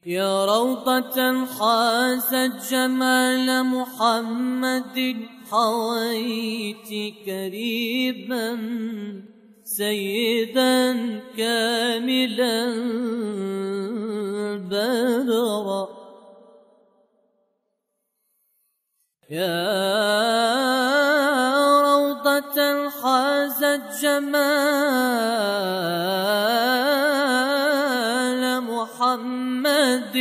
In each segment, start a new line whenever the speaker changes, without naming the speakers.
يا روضة حازت جمال محمد، حويت كريما سيدا كاملا بدرا. يا روضة حازت جمال محمد،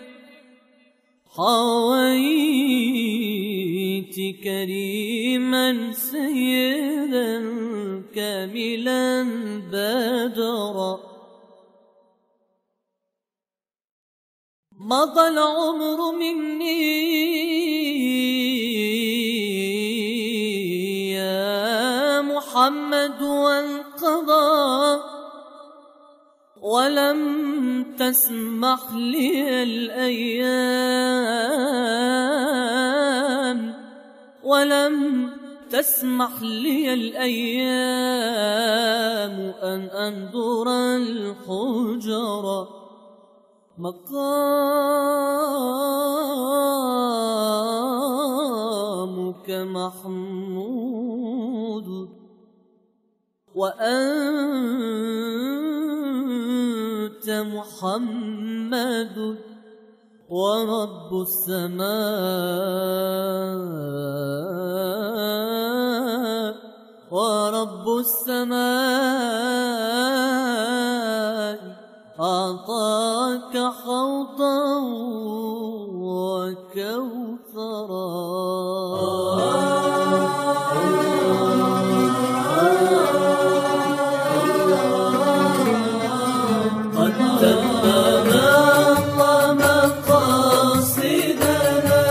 حويت كريما سيدا كاملا بدرا. مضى العمر مني يا محمد وانقضى، ولم تسمح لي الأيام، ولم تسمح لي الأيام أن أندر الحجر. مقامك محمود وأنت محمد، ورب السماء ورب السماء أعطاك حوضا وكوثرا. قد تمم الله مقاصدنا،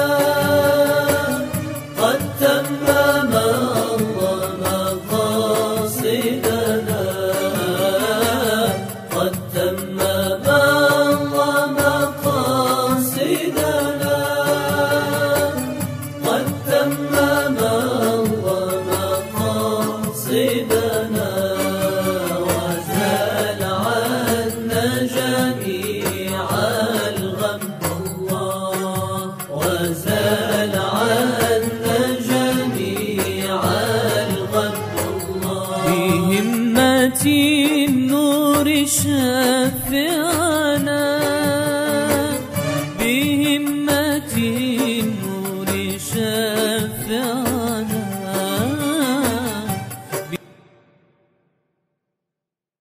قد تمم الله مقاصدنا، قد تمم الله مقاصدنا، قد تمم الله مقاصدنا. وزال عنا جميع الغم الله، وزال عنا جميع الغم الله. بهمة النور شافعا